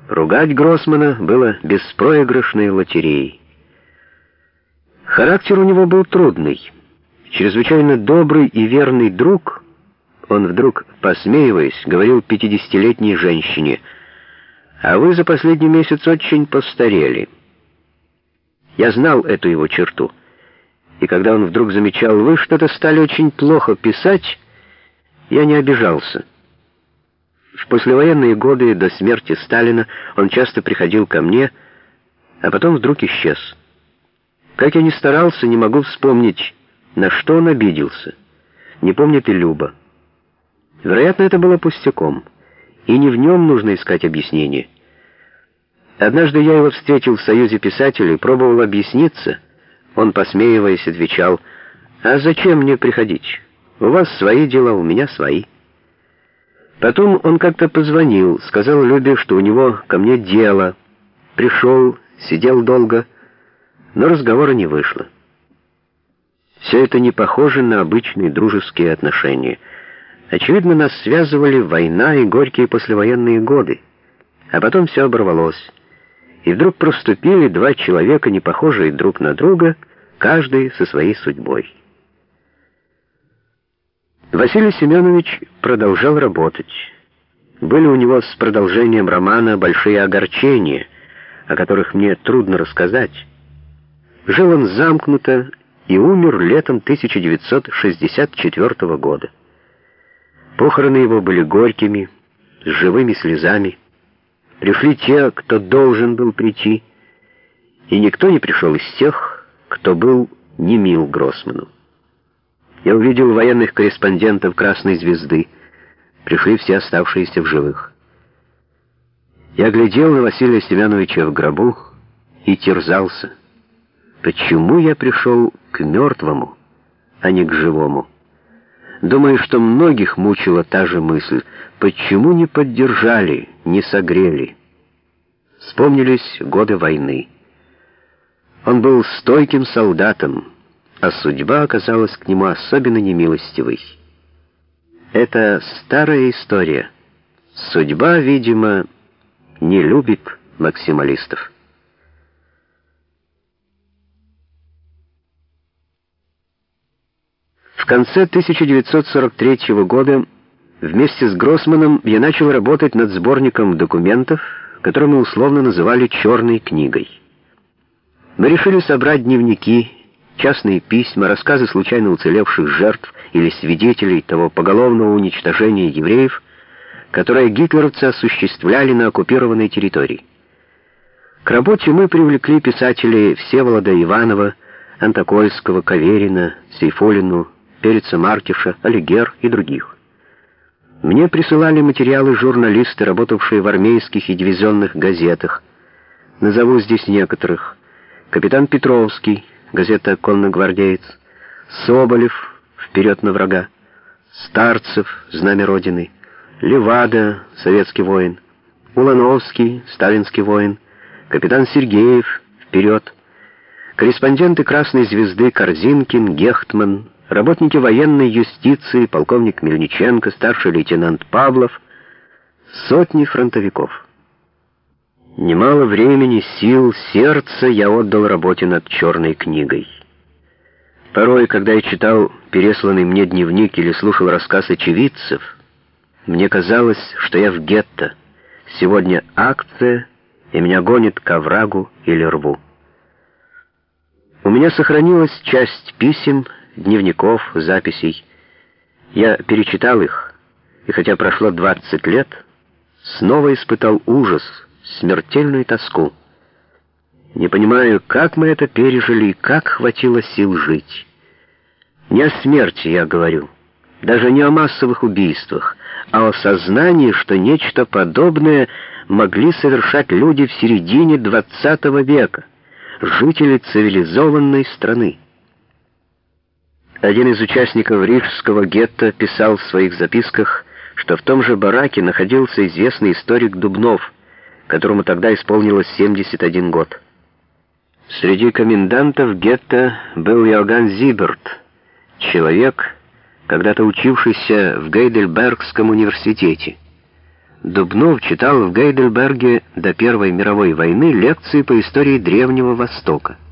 Ругать Гроссмана было беспроигрышной лотереей. Характер у него был трудный. Чрезвычайно добрый и верный друг, он вдруг, посмеиваясь, говорил 50-летней женщине: «А вы за последний месяц очень постарели». Я знал эту его черту, и когда он вдруг замечал: «Вы что-то стали очень плохо писать», я не обижался. В послевоенные годы до смерти Сталина он часто приходил ко мне, а потом вдруг исчез. Как я ни старался, не могу вспомнить, на что он обиделся. Не помнит и Люба. Вероятно, это было пустяком, и не в нем нужно искать объяснение. Однажды я его встретил в Союзе писателей, пробовал объясниться. Он, посмеиваясь, отвечал: «А зачем мне приходить? У вас свои дела, у меня свои». Потом он как-то позвонил, сказал Любе, что у него ко мне дело. Пришел, сидел долго, но разговора не вышло. Все это не похоже на обычные дружеские отношения. Очевидно, нас связывали война и горькие послевоенные годы. А потом все оборвалось. И вдруг проступили два человека, не похожие друг на друга, каждый со своей судьбой. Василий Семенович продолжал работать. Были у него с продолжением романа большие огорчения, о которых мне трудно рассказать. Жил он замкнуто и умер летом 1964 года. Похороны его были горькими, с живыми слезами. Пришли те, кто должен был прийти, и никто не пришел из тех, кто был не мил Гроссману. Я увидел военных корреспондентов «Красной звезды». Пришли все оставшиеся в живых. Я глядел на Василия Семеновича в гробу и терзался. Почему я пришел к мертвому, а не к живому? Думаю, что многих мучила та же мысль. Почему не поддержали, не согрели? Вспомнились годы войны. Он был стойким солдатом, а судьба оказалась к нему особенно немилостивой. Это старая история. Судьба, видимо, не любит максималистов. В конце 1943 года вместе с Гроссманом я начал работать над сборником документов, который мы условно называли «Черной книгой». Мы решили собрать дневники, частные письма, рассказы случайно уцелевших жертв или свидетелей того поголовного уничтожения евреев, которое гитлеровцы осуществляли на оккупированной территории. К работе мы привлекли писателей Всеволода Иванова, Антокольского, Каверина, Сейфуллину, Переца Мартиша, Алигер и других. Мне присылали материалы журналисты, работавшие в армейских и дивизионных газетах. Назову здесь некоторых. Капитан Петровский, газета «Конногвардеец», Соболев, «Вперед на врага», Старцев, «Знамя Родины», Левада, «Советский воин», Улановский, «Сталинский воин», капитан Сергеев, «Вперед», корреспонденты «Красной звезды» Корзинкин, Гехтман, работники военной юстиции, полковник Мельниченко, старший лейтенант Павлов, сотни фронтовиков. Немало времени, сил, сердца я отдал работе над «Черной книгой». Порой, когда я читал пересланный мне дневник или слушал рассказ очевидцев, мне казалось, что я в гетто. Сегодня акция, и меня гонит к оврагу или рву. У меня сохранилась часть писем, дневников, записей. Я перечитал их, и хотя прошло 20 лет, снова испытал ужас, смертельную тоску. Не понимаю, как мы это пережили и как хватило сил жить. Не о смерти я говорю, даже не о массовых убийствах, а о сознании, что нечто подобное могли совершать люди в середине 20 века, жители цивилизованной страны. Один из участников рижского гетто писал в своих записках, что в том же бараке находился известный историк Дубнов, которому тогда исполнилось 71 год. Среди комендантов гетто был Иоганн Зиберт, человек, когда-то учившийся в Гейдельбергском университете. Дубнов читал в Гейдельберге до Первой мировой войны лекции по истории Древнего Востока.